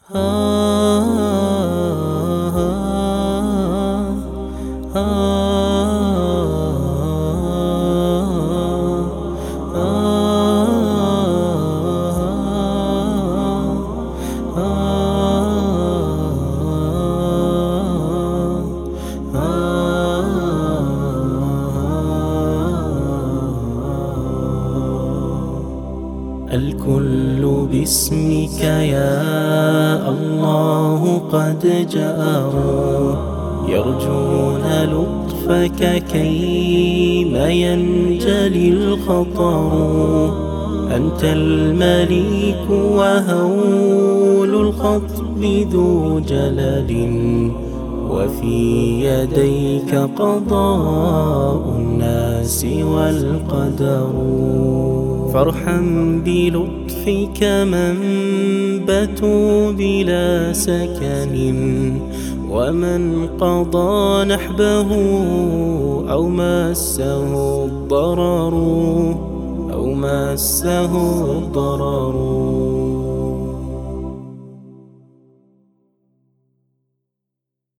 الكل باسمك يا الله قد جأروا، يرجون لطفك كيما ينجلي الخطر. أنت المليك وهول الخطب ذو جلل، وفي يديك قضاء الناس والقدر. فارحم بلطفك من بتوا بلا سكن، ومن قضى نحبه أو مسه الضرر.